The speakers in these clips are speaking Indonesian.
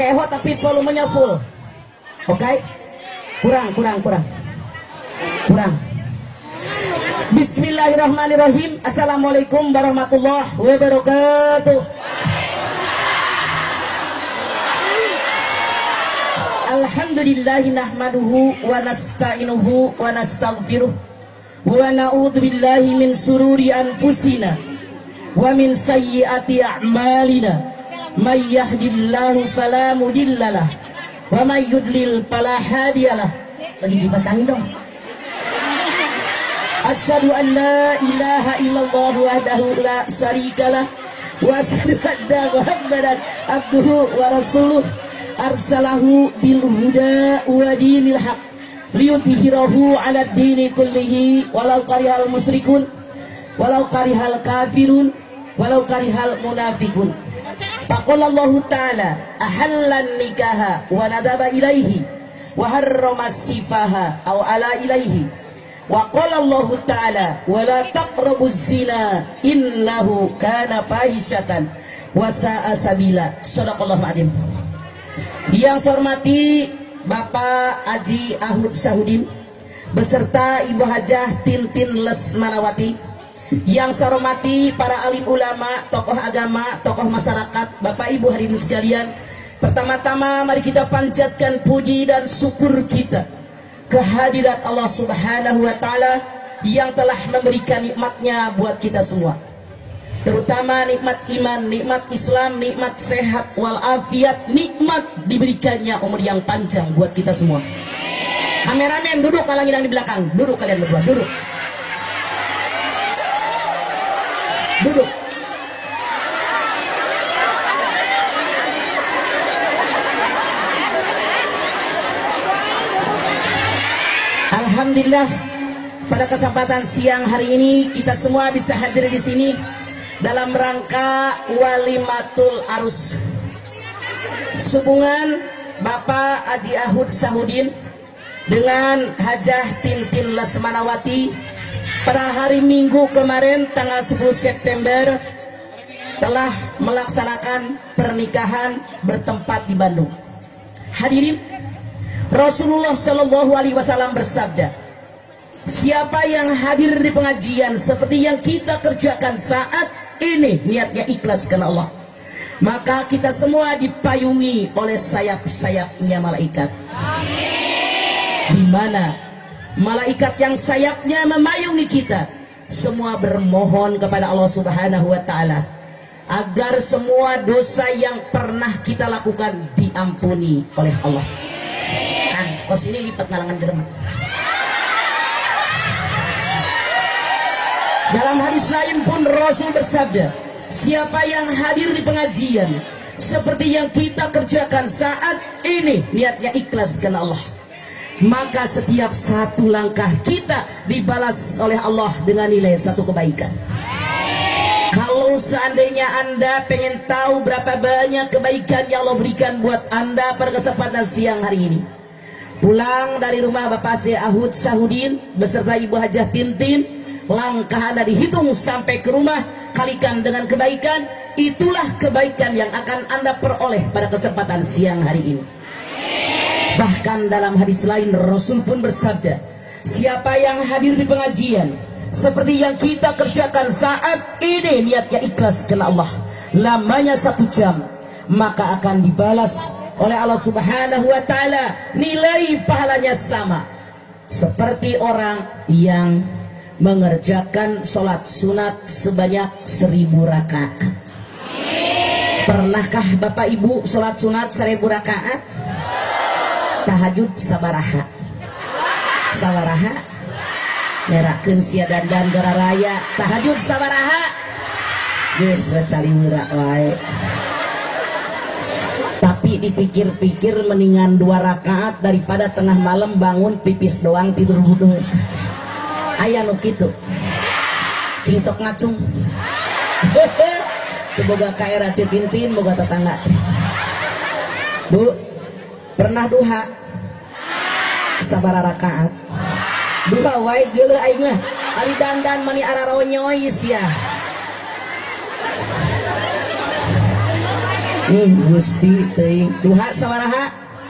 pakai eho tapi volumenya full. Oke? Kurang. Bismillahirrahmanirrahim. Assalamualaikum warahmatullahi wabarakatuh. Alhamdulillahi nahmaduhu wa nasta'inuhu wa nastaghfiruh wa na'udzu billahi min sururi anfusina wa min sayyiati a'malina may yahdihillahu fala mudhillalah wa may yudlil fala hadiyalah. Lagi dipasangin dong. Asyhadu an la ilaha illallah wahdahu la syarikalah wa asyhadu anna Muhammadan abduhu wa rasuluh arsalahu bil huda wa dinil haq liyudhhirahu 'ala ad-dini kullihi walau karihal musyrikun walau karihal kafirun walau karihal munafiqun. Faqala Allah ta'ala ahallan nikaha wa nadaba ilaihi wa harrama sifaha aw ala ilaihi wa qala Allah ta'ala wa la taqrabuz zina innahu kana fahishatan wa sa'a sabila. Shadaqallahu adzim. Yang saya hormati Bapak Haji Ahud Sahudin beserta Ibu Hajah Tintin Lesmanawati. Yang saya hormati para alim ulama, tokoh agama, tokoh masyarakat, Bapak Ibu hadirin sekalian. Pertama-tama mari kita panjatkan puji dan syukur kita kehadirat Allah Subhanahu wa taala yang telah memberikan nikmatnya buat kita semua. Terutama nikmat iman, nikmat Islam, nikmat sehat walafiat, nikmat diberikannya umur yang panjang buat kita semua. Kameramen duduk, kalau yang di belakang duduk, kalian berdua duduk. Alhamdulillah, pada kesempatan siang hari ini kita semua bisa hadir di sini dalam rangka walimatul arus hubungan Bapak Haji Ahud Sahudin dengan Hajah Tintin Lesmanawati pada hari Minggu kemarin tanggal 10 September telah melaksanakan pernikahan bertempat di Bandung. Hadirin, Rasulullah Shallallahu Alaihi Wasallam bersabda, siapa yang hadir di pengajian seperti yang kita kerjakan saat ini niatnya ikhlas karena Allah, maka kita semua dipayungi oleh sayap-sayapnya malaikat. Di mana malaikat yang sayapnya memayungi kita semua bermohon kepada Allah Subhanahu wa taala agar semua dosa yang pernah kita lakukan diampuni oleh Allah. Kan kos ini lipat ngalangan jerman. Dalam hadis lain pun Rasul bersabda, siapa yang hadir di pengajian seperti yang kita kerjakan saat ini niatnya ikhlas karena Allah, maka setiap satu langkah kita dibalas oleh Allah dengan nilai satu kebaikan. Kalau seandainya Anda pengen tahu berapa banyak kebaikan yang Allah berikan buat Anda pada kesempatan siang hari ini, pulang dari rumah Bapak Haji Ahud Sahudin beserta Ibu Hajah Tintin, langkah Anda dihitung sampai ke rumah, kalikan dengan kebaikan, itulah kebaikan yang akan Anda peroleh pada kesempatan siang hari ini. Bahkan dalam hadis lain Rasul pun bersabda, siapa yang hadir di pengajian seperti yang kita kerjakan saat ini niatnya ikhlas karena Allah, lamanya 1 jam, maka akan dibalas oleh Allah Subhanahu wa taala nilai pahalanya sama seperti orang yang mengerjakan sholat sunat sebanyak 1000 rakaat. Pernahkah Bapak Ibu sholat sunat 1000 rakaat? Tahajud sabaraha? Sabaraha? Merakeun sia dandan gara raya. Tahajud sabaraha? Geus cali meurak wae. Tapi dipikir-pikir mendingan 2 rakaat daripada tengah malam bangun pipis doang tidur wudu. Aya nu kitu. Cing sok ngacung. Semoga kaera Tintin, moga tetangga. Bu, pernah duha? Sabaraha rakaat? Duha wae geuleuh aing mah. Ari dandan mani araronyois ya. Gusti teuing. Duha sabaraha?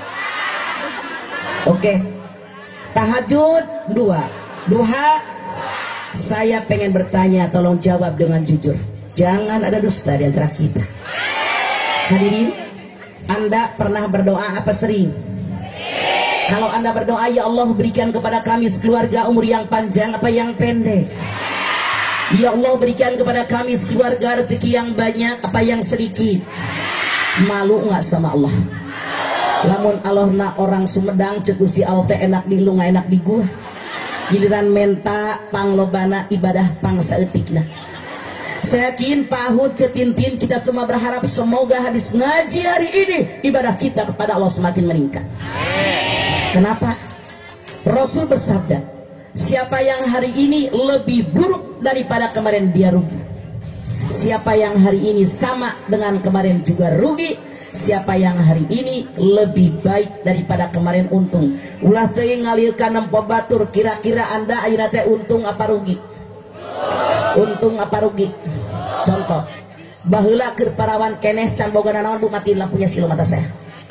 Oke. Tahajud 2. Duha saya pengen bertanya, tolong jawab dengan jujur. Jangan ada dusta di antara kita. Hadirin, Anda pernah berdoa apa sering? Kalau Anda berdoa, ya Allah berikan kepada kami sekeluarga umur yang panjang apa yang pendek? Ya Allah berikan kepada kami sekeluarga rezeki yang banyak apa yang sedikit? Malu nggak sama Allah? Lamun Allah na orang Sumedang cek Gusti Allah teh enak di lu nggak enak di gua. Giliran menta panglobana ibadah pangsaeutikna. Saya yakin pahut cetintin kita semua berharap semoga hadis ngaji hari ini ibadah kita kepada Allah semakin meningkat. Kenapa? Rasul bersabda, siapa yang hari ini lebih buruk daripada kemarin dia rugi. Siapa yang hari ini sama dengan kemarin juga rugi. Siapa yang hari ini lebih baik daripada kemarin untung. Ulah teuing ngalirkan nempo batur, kira-kira Anda ayeuna teh untung apa rugi? Untung apa rugi? Contoh, baheula keur parawan keneh can bogana naon Bu, matiin lampunya silu mata saya.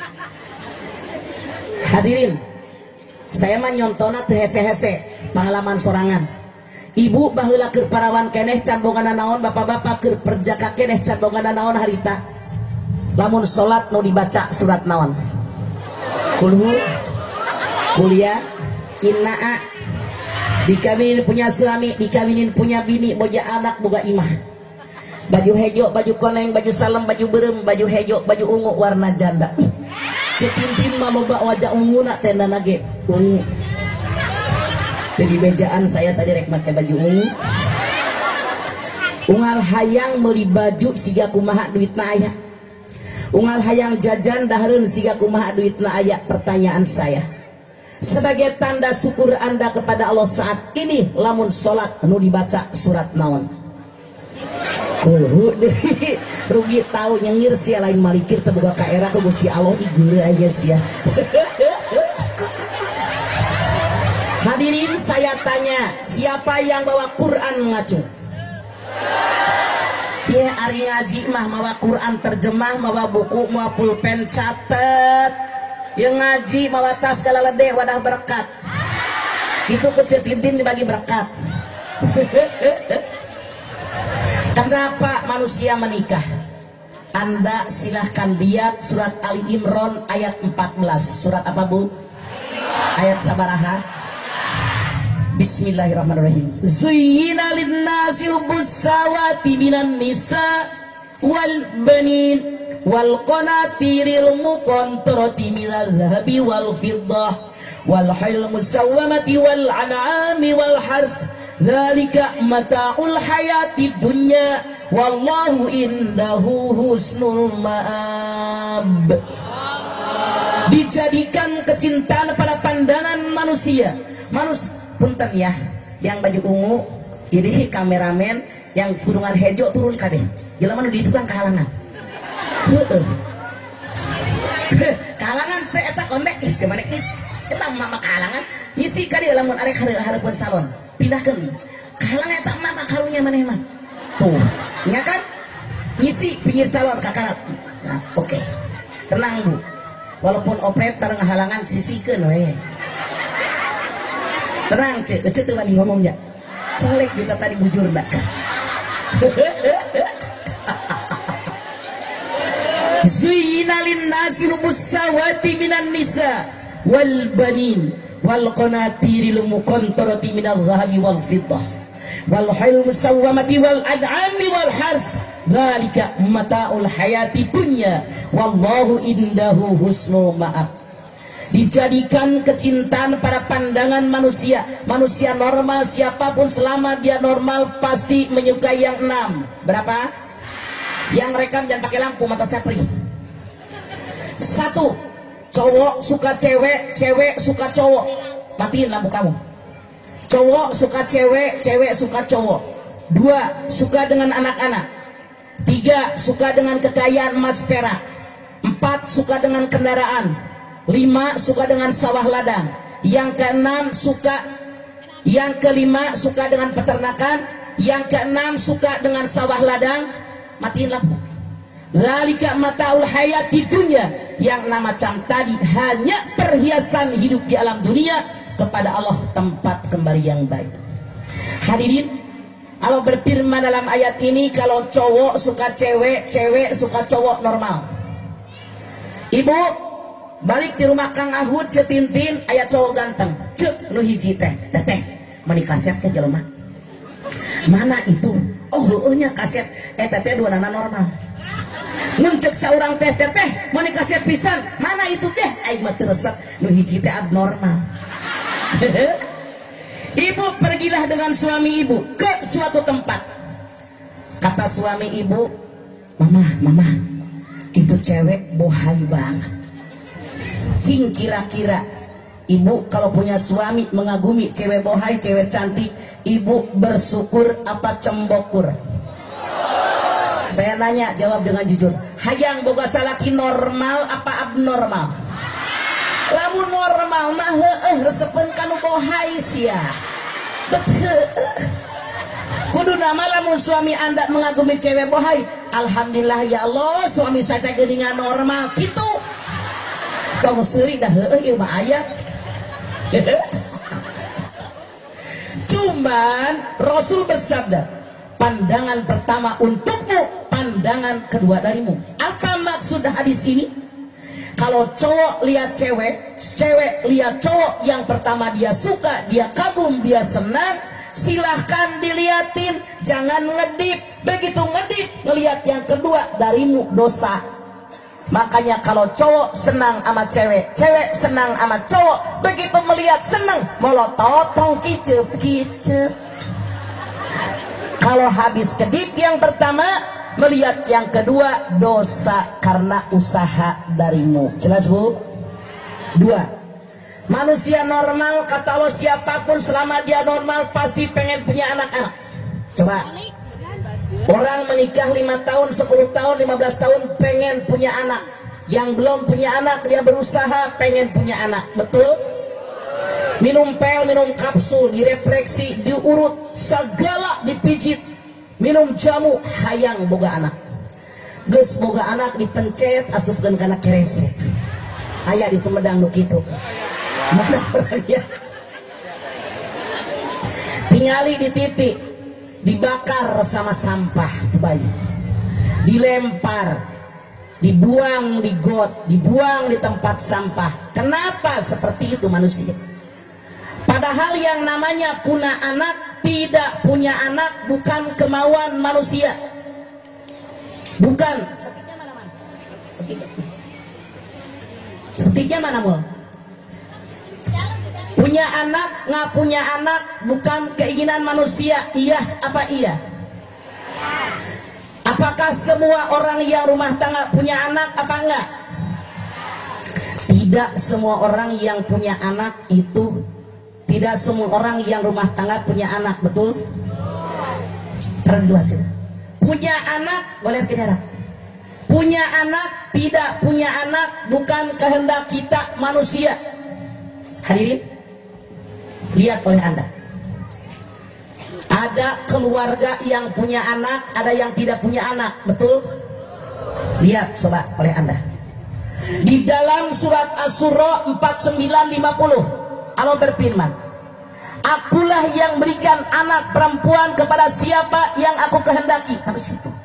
Hadirin, saya mah nyontona teu hese-hese, pengalaman sorangan. Ibu baheula keur parawan keneh can bogana naon, bapak-bapak keur perjaka keneh can bogana naon harita. Lamun sholat mau dibaca surat naon? Kulhu, kuliah, inna'a. Dikawinin punya suami, dikawinin punya bini, boja anak, boga imah. Baju hejo, baju koneng, baju salem, baju berem, baju hejo, baju ungu warna janda. Cetintin mah loba wajah ungu nak tenda nage ungu. Jadi bejaan saya tadi rek make baju ungu. Ungal hayang meuli baju siga kumaha duitna aya. Ungal hayang jajan dahareun siga kumaha duitna aya. Pertanyaan saya, sebagai tanda syukur Anda kepada Allah saat ini lamun salat nu dibaca surat naon? Rugi tahu nyengir sia lain malikir teu boga kaera ke Gusti Allah igeuleuh aya sia. Hadirin, saya tanya, siapa yang bawa Quran ngacu? Ya ari ngaji mah mawa Quran terjemah, mawa buku, mawa pulpen catet. Yang ngaji mawa tas galalede wadah berkat. Itu kecetintin dibagi berkat. Kenapa manusia menikah? Anda silahkan lihat surat Ali Imran ayat 14. Surat apa Bu? Ayat sabaraha? Bismillahirrahmanirrahim. Zuyyina lin-nasi hubbus sawati minan nisa wal banin wal qanatiril muqantarati minal dhahabi wal fiddah wal hayl musawwamati wal an'ami wal harth dzalika mata'ul hayati dunya wallahu indahu husnul ma'ab. Dijadikan kecintaan pada pandangan manusia. Punten ya, yang baju ungu ini kameramen, yang kurungan hejo turun kade. Jelema nu di tukang kahalangan. Kahalangan teh eta kondek sia manek eta mama kahalangan. Ngisi kade lamun arek hareupeun salon. Pindahkeun. Kahalangan eta mama karunya maneh mah. Tuh, nya kan? Ngisi pinggir salon kakarat. Nah, oke. Tenang Bu. Walaupun operator ngahalangan sisikeun we. Tenang cek, tuh wani ngomongnya. Colek kita tadi bujur dak. Zuyyina lin-nasi hubbus sawati minan nisa wal banin wal qanatiril muqantarati minadh dhahabi wal fiddah wal hayl musawwamati wal an'ami wal harth dzalika mata'ul hayati dunya wallahu indahu husnul ma'ab. Dijadikan kecintaan pada pandangan manusia. Manusia normal siapapun selama dia normal pasti menyukai yang 6. Berapa? Yang rekam jangan pakai lampu mata saya perih. 1. Cowok suka cewek, cewek suka cowok. Matiin lampu kamu. Cowok suka cewek, cewek suka cowok. 2. Suka dengan anak-anak. 3. Suka dengan kekayaan emas perak. 4. Suka dengan kendaraan. 5. Suka dengan sawah ladang. Yang ke-6 suka. Yang ke-5 suka dengan peternakan. Yang ke-6 suka dengan sawah ladang. Matiin lampu. Zalika mataul hayati dunya, yang nama macam tadi hanya perhiasan hidup di alam dunia. Kepada Allah tempat kembali yang baik. Hadirin, Allah berfirman dalam ayat ini, kalau cowok suka cewek, cewek suka cowok normal. Ibu balik di rumah Kang Ahud cetintin ayat cowok ganteng, cek nu hiji teh, teteh menikah siap ke jelema. Mana itu? Oh nya kaset, teteh dua nana normal. Muncul seorang teh menikah siap pisan, mana itu teh? Aing mah teresep nu hiji teh abnormal. Ibu pergilah dengan suami ibu ke suatu tempat. Kata suami ibu, mama itu cewek bohai banget. Cing kira-kira ibu kalau punya suami mengagumi cewek bohai, cewek cantik, ibu bersyukur apa cembokur? Saya nanya, jawab dengan jujur. Hayang boga salaki normal apa abnormal? Lamun normal mah resepen kanu bohai sia. Kudu nama lamun suami Anda mengagumi cewek bohai, alhamdulillah ya Allah suami saya teh geuningan normal kitu. Tong seuri dah ieu mah aya. Cuman Rasul bersabda, pandangan pertama untukmu, pandangan kedua darimu. Apa maksud hadis ini? Kalau cowok lihat cewek, cewek lihat cowok, yang pertama dia suka, dia kagum, dia senang, silahkan diliatin, jangan ngedip. Begitu ngedip, ngelihat yang kedua, darimu dosa. Makanya kalau cowok senang sama cewek, cewek senang sama cowok, begitu melihat senang, molototong kicep-kicep. Kalau habis kedip yang pertama, melihat yang kedua, dosa karena usaha darimu. Jelas bu? Dua, manusia normal kata Allah, siapapun selama dia normal pasti pengen punya anak-anak. Coba orang menikah 5 tahun, 10 tahun, 15 tahun pengen punya anak. Yang belum punya anak dia berusaha pengen punya anak. Betul? Minum pil, minum kapsul, direfleksi, diurut, segala dipijit, minum jamu, hayang boga anak. Geus boga anak dipencet asupkeun kana keresek. Aya di Sumedang nu kitu. Mana orangnya? Tingali di TV, dibakar sama sampah bayi, dilempar, dibuang di got, dibuang di tempat sampah. Kenapa seperti itu manusia? Padahal yang namanya punya anak, tidak punya anak bukan kemauan manusia. Bukan. Setiknya mana man? Setiknya mana mul? Punya anak, nggak punya anak bukan keinginan manusia. Iya apa iya? Apakah semua orang yang rumah tangga punya anak apa enggak? Tidak semua orang yang punya anak itu, tidak semua orang yang rumah tangga punya anak, betul? Terus punya anak boleh tidak? Punya anak, tidak punya anak bukan kehendak kita manusia. Hadirin, lihat oleh Anda, ada keluarga yang punya anak, ada yang tidak punya anak, betul? Lihat coba oleh Anda di dalam surat Asy-Syura 49:50, Allah berfirman, akulah yang berikan anak perempuan kepada siapa yang aku kehendaki. Terus itu,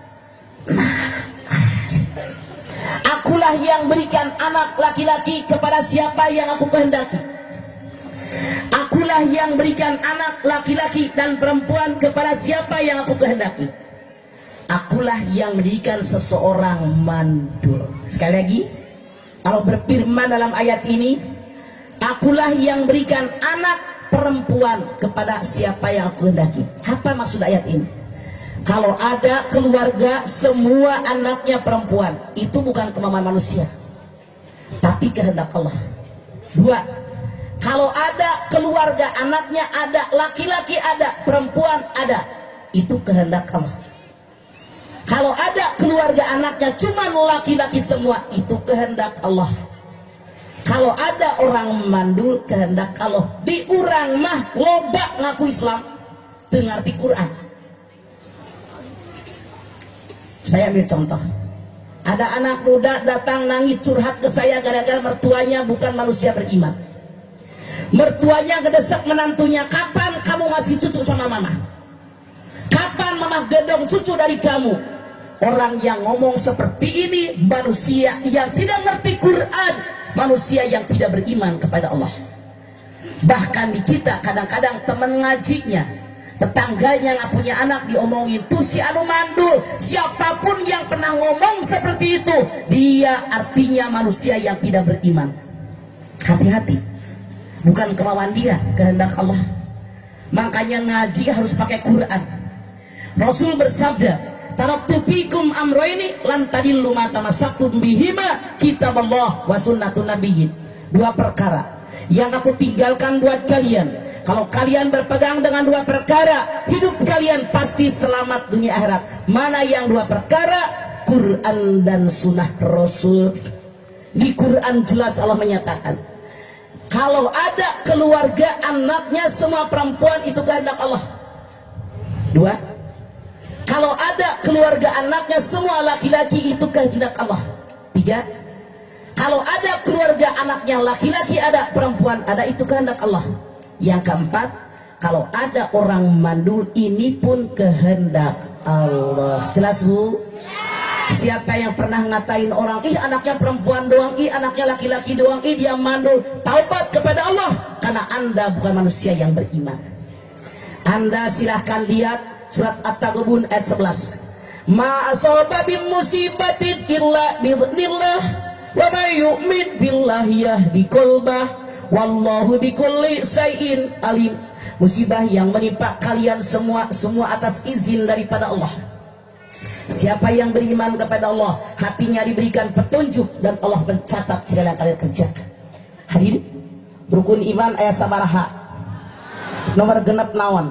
akulah yang berikan anak laki-laki kepada siapa yang aku kehendaki. Akulah yang berikan anak laki-laki dan perempuan kepada siapa yang aku kehendaki. Akulah yang menjadikan seseorang mandul. Sekali lagi, Allah berfirman dalam ayat ini, akulah yang berikan anak perempuan kepada siapa yang aku kehendaki. Apa maksud ayat ini? Kalau ada keluarga semua anaknya perempuan, itu bukan kemauan manusia, tapi kehendak Allah. Dua, kalau ada keluarga anaknya ada laki-laki ada, perempuan ada, itu kehendak Allah. Kalau ada keluarga anaknya cuma laki-laki semua, itu kehendak Allah. Kalau ada orang mandul, kehendak Allah. Di urang mah loba ngaku Islam teu ngarti Quran. Saya ambil contoh, Ada anak muda datang nangis curhat ke saya gara-gara mertuanya bukan manusia beriman. Mertuanya ngedesak menantunya, kapan kamu ngasih cucu sama mama? Kapan mama gendong cucu dari kamu? Orang yang ngomong seperti ini manusia yang tidak ngerti Quran, manusia yang tidak beriman kepada Allah. Bahkan di kita kadang-kadang teman ngajinya, tetangganya nggak punya anak diomongin tuh si anu mandul. Siapapun yang pernah ngomong seperti itu, dia artinya manusia yang tidak beriman. Hati-hati, bukan kemauan dia, kehendak Allah. Makanya ngaji harus pakai Quran. Rasul bersabda, taraktu fikum amroini lan tadillu ma tamassaktum bihima kitaballah wa sunnatun nabiyyin. Dua perkara yang aku tinggalkan buat kalian. Kalau kalian berpegang dengan dua perkara, hidup kalian pasti selamat dunia akhirat. Mana yang dua perkara? Quran dan sunnah Rasul. Di Quran jelas Allah menyatakan, kalau ada keluarga anaknya semua perempuan, itu kehendak Allah. Dua, kalau ada keluarga anaknya semua laki-laki, itu kehendak Allah. Tiga, kalau ada keluarga anaknya laki-laki ada, perempuan ada, itu kehendak Allah. Yang keempat, kalau ada orang mandul, ini pun kehendak Allah. Jelas Bu? Siapa yang pernah ngatain orang, ih anaknya perempuan doang, ih anaknya laki-laki doang, ih dia mandul, taubat kepada Allah, karena Anda bukan manusia yang beriman. Anda silahkan lihat surat At-Taghabun ayat 11. Ma asaba bim musibatin illa bi'idznillah wa may yu'min billahi yahdi qalbah wallahu bikulli syai'in alim. Musibah yang menimpa kalian semua atas izin daripada Allah. Siapa yang beriman kepada Allah, hatinya diberikan petunjuk dan Allah mencatat segala yang kalian kerjakan. Hadirin, rukun iman ayat sabaraha. Nomor genep naon?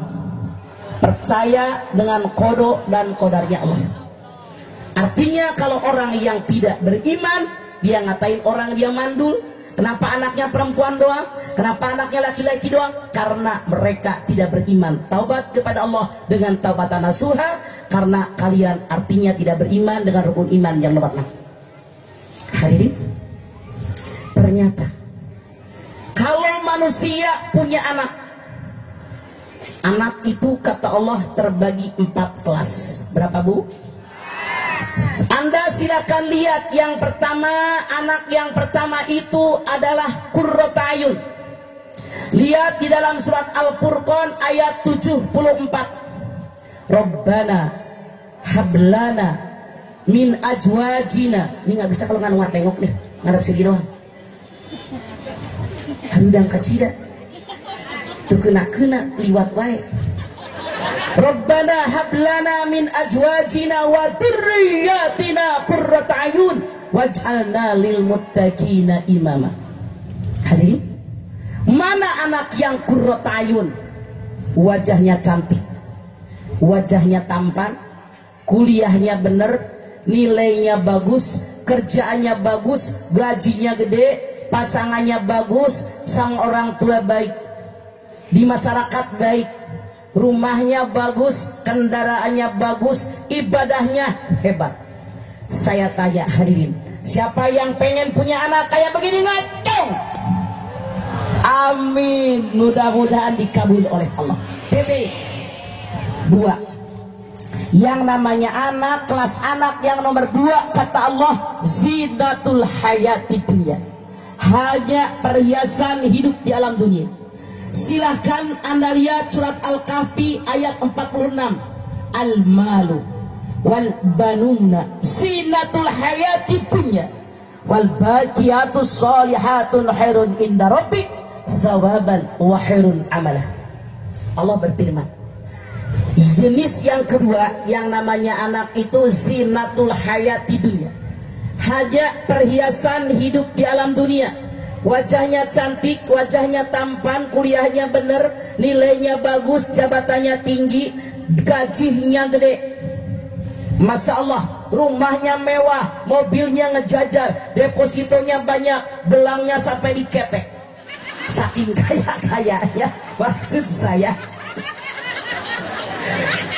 Percaya dengan kodo dan kodarnya Allah. Artinya kalau orang yang tidak beriman, dia ngatain orang dia mandul. Kenapa anaknya perempuan doang? Kenapa anaknya laki-laki doang? Karena mereka tidak beriman. Taubat kepada Allah dengan taubatan nasuha, karena kalian artinya tidak beriman dengan rukun iman yang nomor 6. Hadirin, ternyata kalau manusia punya anak, anak itu kata Allah terbagi 4 kelas. Berapa Bu? Anda silakan lihat yang pertama, anak yang pertama itu adalah qurratu ayun. Lihat di dalam surat Al-Furqan ayat 74. Rabbana hablana min ajwajina. Ini nggak bisa kalau nggak tengok nih, ngarep segi doang. Harudang kacida tuh kena liwat wae. Rabbana hablana min ajwajina wa dzurriyyatina qurrata ayun waj'alna lil muttaqina imama. Hadirin, mana anak yang qurrata ayun? Wajahnya cantik, wajahnya tampan, kuliahnya bener, nilainya bagus, kerjaannya bagus, gajinya gede, pasangannya bagus, sang orang tua baik, di masyarakat baik, rumahnya bagus, kendaraannya bagus, ibadahnya hebat. Saya tanya hadirin, siapa yang pengen punya anak kayak begini? Ngacung. Amin, mudah-mudahan dikabul oleh Allah. Titik. 2, yang namanya anak, kelas anak yang nomor 2 kata Allah, zinatul hayati dunya, hanya perhiasan hidup di alam dunia. Silahkan Anda lihat surat Al-Kahfi ayat 46. Al-malu wal banuna zinatul hayati dunya wal baqiyatus shalihatun khairun inda rabbik thawaban wa khairun amalah. Allah berfirman, jenis yang kedua yang namanya anak itu zinatul hayati dunya, hanya perhiasan hidup di alam dunia. Wajahnya cantik, wajahnya tampan, kuliahnya bener, nilainya bagus, jabatannya tinggi, gajinya gede. Masya Allah, rumahnya mewah, mobilnya ngejajar, depositonya banyak, gelangnya sampai diketek. Saking kaya-kayanya, maksud saya.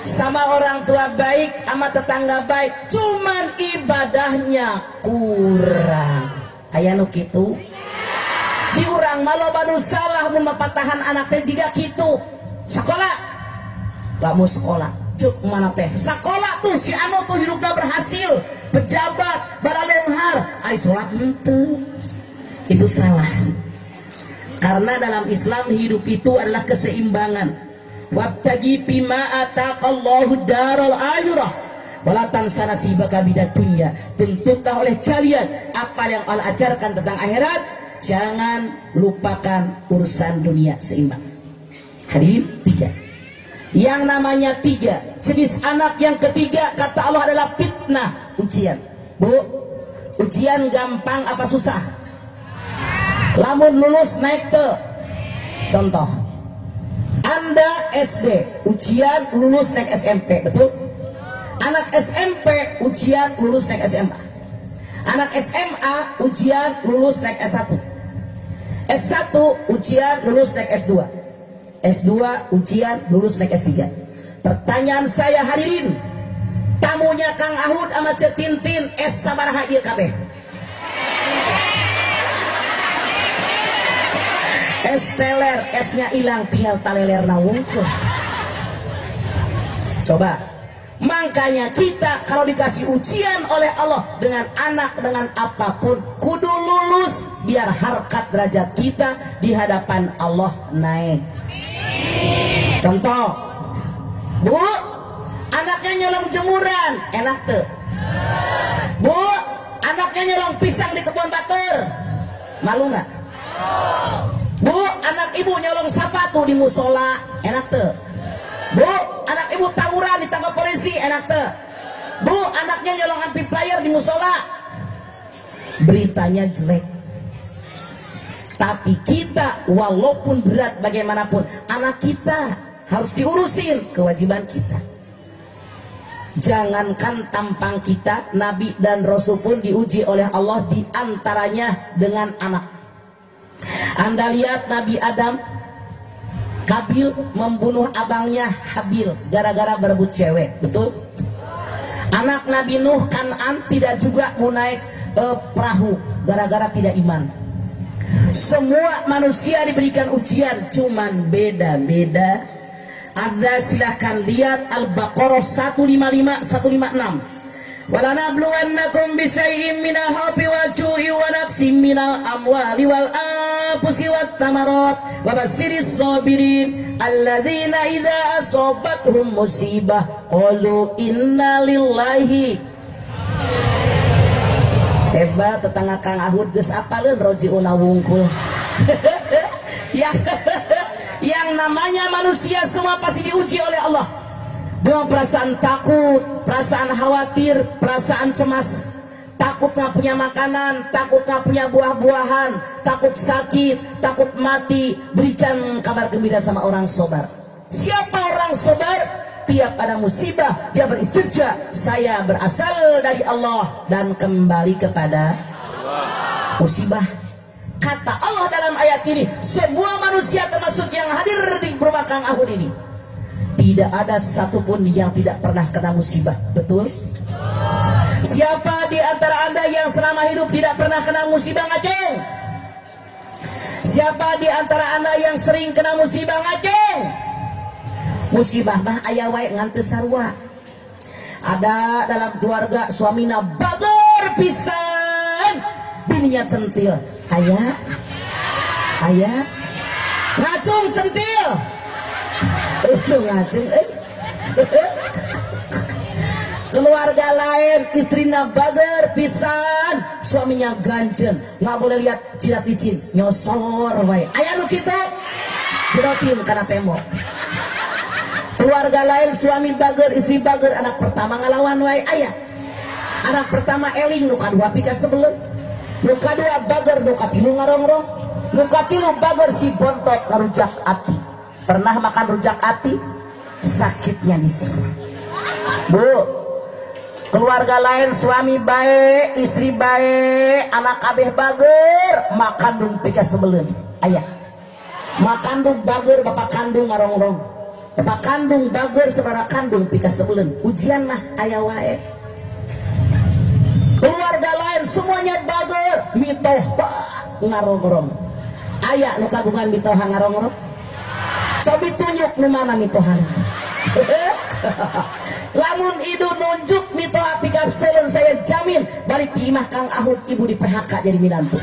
sama orang tua baik, sama tetangga baik, cuman ibadahnya kurang. Aya nu kitu di urang malo banu salah mun mapatahan anak teh jiga kitu. Sakola kamu sekolah cuk mana teh sakola tuh si anu tuh hidupna berhasil, pejabat baralenghar, ari salat henteu. Itu salah. Karena dalam Islam hidup itu adalah keseimbangan. Wabtagi bima ataqallahu daral akhirah wala tansa nasibaka bidad dunya. Tentukan oleh kalian apa yang Allah ajarkan tentang akhirat, jangan lupakan urusan dunia seimbang. Hadirin, 3. Yang namanya 3 jenis anak yang ketiga kata Allah adalah fitnah, ujian. Bu, ujian gampang apa susah? Lamun lulus naik ke contoh Anda SD ujian lulus naik SMP, betul? Anak SMP ujian lulus naik SMA, anak SMA ujian lulus naik S1, S1 ujian lulus naik S2, S2 ujian lulus naik S3. Pertanyaan saya hadirin, tamunya Kang Ahud sama Cetintin S sabaraha ieu kabeh? S teler, S-nya hilang, tinggal taleler nawungkul. Coba, makanya kita kalau dikasih ujian oleh Allah dengan anak, dengan apapun, kudu lulus biar harkat derajat kita di hadapan Allah naik. Contoh, Bu, anaknya nyolong jemuran, enak tuh. Bu, anaknya nyolong pisang di kebun batur, malu nggak? Bu, anak ibu nyolong sepatu di musola, enak tuh. Bu, anak ibu tawuran ditangkap polisi, enak tuh. Bu, anaknya nyolong amplifier di musola, beritanya jelek. Tapi kita walaupun berat bagaimanapun, anak kita harus diurusin, kewajiban kita. Jangankan tampang kita, Nabi dan Rasul pun diuji oleh Allah, diantaranya dengan anak. Anda lihat Nabi Adam, Kabil membunuh abangnya Habil gara-gara berebut cewek, betul? Anak Nabi Nuh Kan'an tidak juga mau naik perahu gara-gara tidak iman. Semua manusia diberikan ujian, cuman beda-beda. Anda silahkan lihat Al-Baqarah 155 156. Walanabluwannakum bisyai'im minal khawfi wal ju'i wa naqsim minal amwali wal anfusi wat thamarat wa basyirish sabirin alladzina idza asabathum musibah qalu inna lillahi. Hebat tetangga Kang Ahud geus apaleun rojiuna wungkul. Yang namanya manusia semua pasti diuji oleh Allah dengan perasaan takut, perasaan khawatir, perasaan cemas, takut nggak punya makanan, takut nggak punya buah-buahan, takut sakit, takut mati. Berikan kabar gembira sama orang sobar. Siapa orang sobar? Tiap ada musibah dia beristirja, saya berasal dari Allah dan kembali kepada Allah. Musibah, kata Allah dalam ayat ini, semua manusia termasuk yang hadir di rumah Kang Ahud ini, tidak ada satupun yang tidak pernah kena musibah, betul? Siapa di antara Anda yang selama hidup tidak pernah kena musibah ngaceng? Siapa di antara Anda yang sering kena musibah ngaceng? Musibah mah aya wae ngan teu sarua. Ada dalam keluarga suamina bager pisan, bininya centil. Aya ngacung centil. Ngacung keluarga lain istrinya bager pisan, suaminya ganjen, nggak boleh lihat jilat licin, nyosor wae. Aya nu kitu jerotin kana tembok. Keluarga lain suami bager, istri bager, anak pertama ngalawan wae aya. Anak pertama eling, nu kadua pika sebelum, nu kadua bager, nu katilu ngarongrong, nu katilu bager si bontot ngarujak ati. Pernah makan rujak ati? Sakitnya di sini. Bu, keluarga lain suami baik, istri baik, anak kabeh bager, makan dung pika sebelum ayah. Makan dung bager, bapak kandung ngarong-rong. Bapak kandung bager saudara kandung pika sebulan ujian mah aya wae. Keluarga lain semuanya bager mitoha ngarong-rong. Aya nu kagungan mitoha ngarong-rong? Cobi tunjuk nu mana mitoha. Lamun idu nunjuk mitoha pika selen saya jamin balik di imah Kang Ahud ibu di PHK jadi minantu.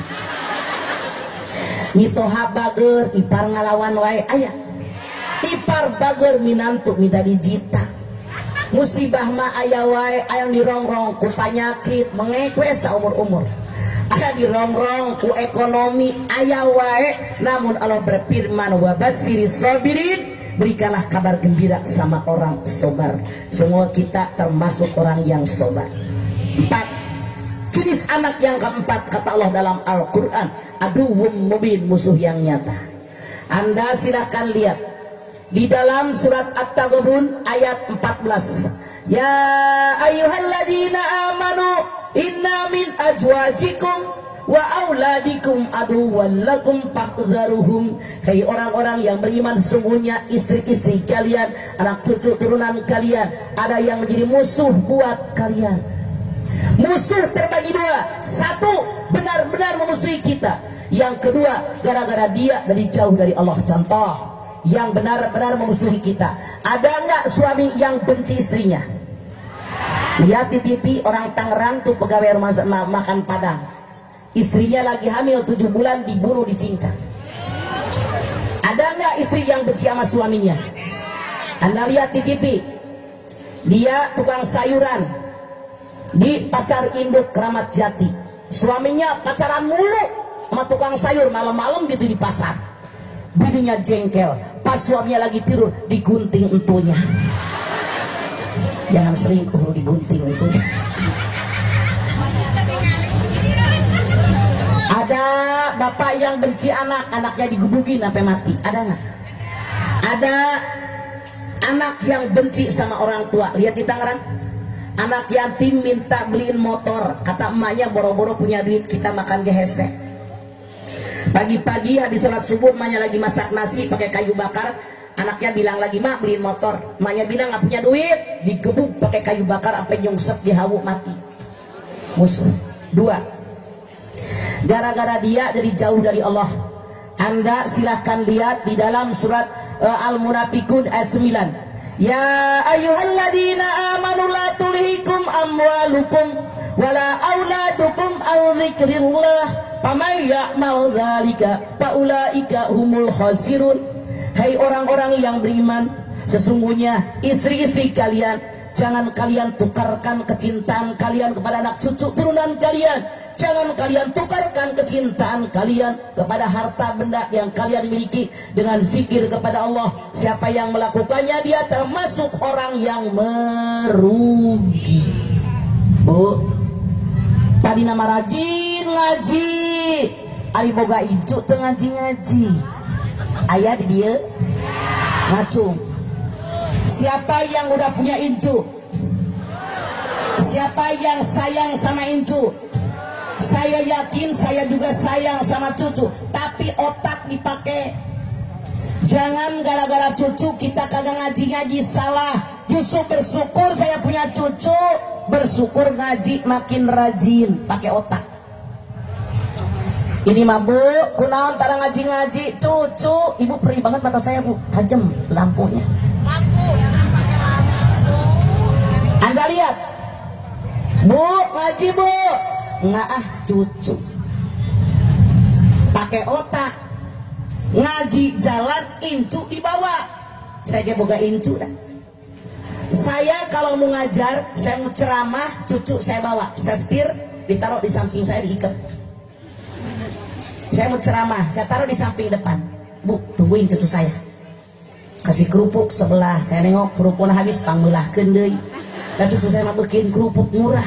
Mitoha bager ipar ngalawan wae aya. Ipar bager minantu minta dijita. Musibah mah aya wae aya dirongrong ku panyakit mengekwe saumur-umur. Aya dirongrong ku ekonomi aya wae namun Allah berfirman wa basyiri sabirin berikanlah kabar gembira sama orang sabar. Semua kita termasuk orang yang sabar. 4. Jenis anak yang keempat kata Allah dalam Al-Quran aduwwum mubin musuh yang nyata. Anda silahkan lihat di dalam surat At-Taghabun ayat 14. Ya ayyuhalladzina amanu inna min ajwajikum wa auladikum aduwwan lakum fahdharuhum. Hai orang-orang yang beriman sesungguhnya istri-istri kalian, anak cucu turunan kalian ada yang menjadi musuh buat kalian. Musuh terbagi dua. Satu, benar-benar memusuhi kita. Yang kedua, gara-gara dia dari jauh dari Allah. Contoh yang benar-benar memusuhi kita. Ada nggak suami yang benci istrinya? Lihat di TV orang Tangerang tuh pegawai rumah makan Padang, istrinya lagi hamil 7 bulan dibunuh dicincang. Ada nggak istri yang benci sama suaminya? Anda lihat di TV, dia tukang sayuran di pasar induk Kramat Jati, suaminya pacaran mulu sama tukang sayur, malam-malam gitu di pasar. Bininya jengkel, pas suaminya lagi tidur digunting entunya. Jangan selingkuh digunting entunya. Ada bapak yang benci anak, anaknya digebukin sampai mati. Ada nggak? Ada anak yang benci sama orang tua. Lihat di Tangerang, anak yatim minta beliin motor, kata emaknya boro-boro punya duit kita makan gehese. Pagi-pagi habis sholat subuh emaknya lagi masak nasi pakai kayu bakar, anaknya bilang lagi mak beliin motor, emaknya bilang nggak punya duit, digebuk pakai kayu bakar sampai nyungsep dihawu mati. Musuh. 2, gara-gara dia jadi jauh dari Allah. Anda silahkan lihat di dalam surat Al-Munafikun ayat 9. Ya ayyuhalladzina amanu la tulhikum amwalukum wala auladukum an dzikrillah faman ya'mal dzalika faulaika humul khasirun. Hai orang-orang yang beriman, sesungguhnya istri-istri kalian jangan kalian tukarkan kecintaan kalian kepada anak cucu turunan kalian. Jangan kalian tukarkan kecintaan kalian kepada harta benda yang kalian miliki dengan zikir kepada Allah. Siapa yang melakukannya dia termasuk orang yang merugi. Bu, tadi nama rajin ngaji, ari boga ijuk teu ngaji-ngaji. Aya di dia ngacung. Siapa yang udah punya incu? Siapa yang sayang sama incu? Saya yakin saya juga sayang sama cucu, tapi otak dipakai. Jangan gara-gara cucu kita kagak ngaji-ngaji, salah. Justru bersyukur saya punya cucu, bersyukur ngaji makin rajin, pakai otak. Ini mah bu, kunaon tara ngaji-ngaji cucu. Ibu perih banget mata saya bu, tajam lampunya. Anda lihat, bu ngaji bu. Nggak cucu pakai otak ngaji jalan incu dibawa. Saya boga incu dah. Saya kalau mau ngajar, saya mau ceramah, cucu saya bawa, saya setir ditaruh di samping saya diikat. Saya mau ceramah, saya taruh di samping depan. Bu, tungguin cucu saya. Kasih kerupuk sebelah, saya nengok kerupuknya habis pangbelah kendai. Dan cucu saya mah bikin kerupuk murah.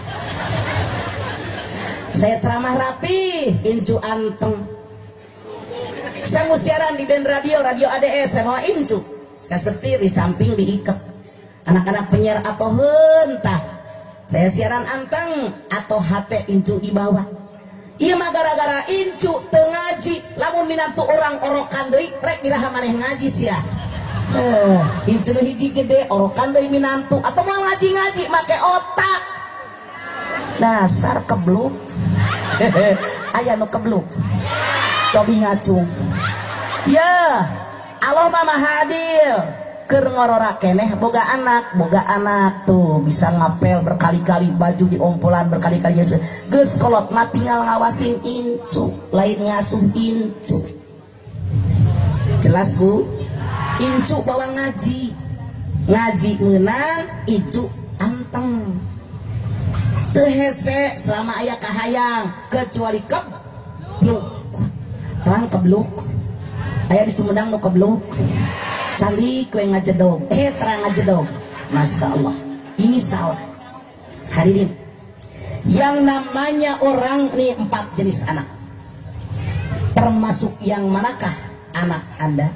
Saya ceramah rapi, incu anteng. Saya mau siaran di band radio ADS, saya mau incu. Saya setir di samping diikat. Anak-anak penyiar atau hentah. Saya siaran anteng atau hate incu di bawah. Iya mah gara-gara incu teu ngaji, lamun minantu orang orokan deui rek diraha maneh ngaji sia. Incu hiji gede orokan dari minantu atau mau ngaji-ngaji make otak dasar kebluk. Aya nu kebluk cobi ngacung ya Allah mah hadil keur ngorora keneh boga anak tuh bisa ngapel berkali-kali baju diompolan berkali-kali geus kolot mah tinggal ngawasin incu lain ngasuh incu jelas Bu incu bawa ngaji menang incu anteng teu hese selama aya kahayang kecuali kebluk terang kebluk aya di Sumedang nu kebluk cantik kue ngajedog terang ngajedog Masya Allah ini salah hadirin yang namanya orang nih 4 jenis anak termasuk yang manakah anak Anda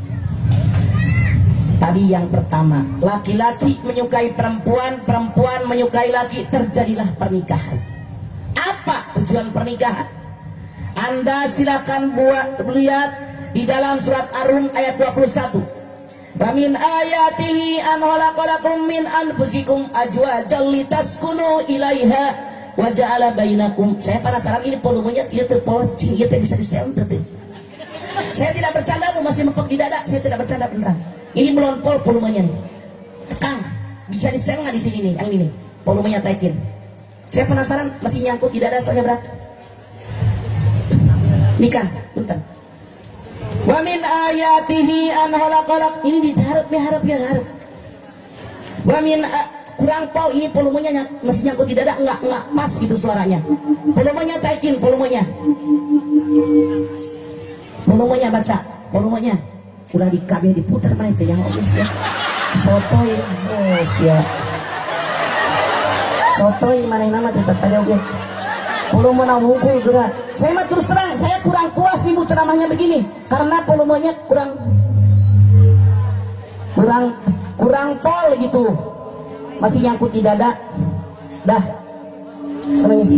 tadi yang pertama laki-laki menyukai perempuan perempuan menyukai laki terjadilah pernikahan apa tujuan pernikahan Anda silakan lihat di dalam surat Ar-Rum ayat 21 wa min ayatihi an khalaqalakum min anfusikum azwajan litaskunu ilaiha wa ja'ala bainakum. Saya penasaran ini volumenya ieu teu pocing ieu teh bisa di-setel teu. Saya tidak bercanda masih mepek di dada, saya tidak bercanda beneran. Ini belum pol volumenya nih. Kang, bisa di-setel enggak di sini nih yang ini volumenya taikin. Saya penasaran masih nyangkut di dada soalnya berat. Nikah, bentar. Wa min ayatihi an khalaqalak ini diharap. Wa min kurang pol ini volumenya masih nyangkut di dada enggak pas gitu suaranya. Volumenya taikin volumenya. Volumenya baca, volumenya. Udah di KB diputar mana itu yang obis ya. Sotoy bos ya. Sotoy mana nama tetap tadi oke. Volumenya wungkul gerak. Saya mah terus terang, saya kurang puas nih Bu ceramahnya begini karena volumenya kurang pol gitu. Masih nyangkut di dada. Dah. Sama ngisi.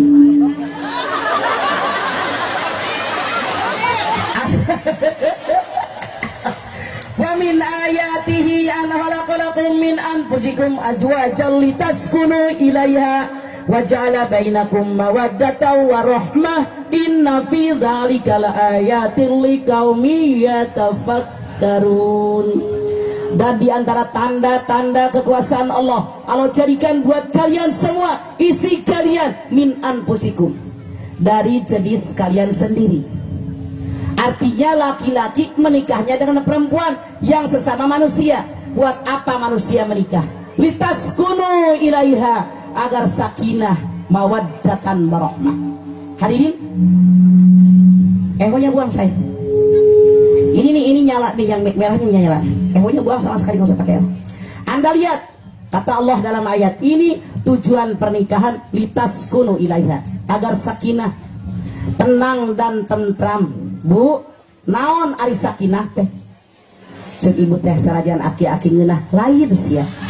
Wa min ayatihi an khalaqalakum min anfusikum azwajan litaskunu ilaiha wa ja'ala bainakum mawaddatan wa rahmah inna fi dzalika laayatin liqaumin yatafakkarun. Dan di antara tanda-tanda kekuasaan Allah jadikan buat kalian semua istri kalian min anfusikum dari jenis kalian sendiri. Artinya laki-laki menikahnya dengan perempuan yang sesama manusia. Buat apa manusia menikah? Litaskunu ilaiha agar sakinah mawaddatan warahmah. Hadirin, ehonya buang saya. Ini nyala nih yang merahnya nyala. Ehonya buang sama sekali nggak usah pakai eho. Anda lihat kata Allah dalam ayat ini tujuan pernikahan litaskunu ilaiha agar sakinah tenang dan tentram. Bu, naon ari sakinah teh? Cek ibu teh sarajan aki-aki ngeunah lain sia.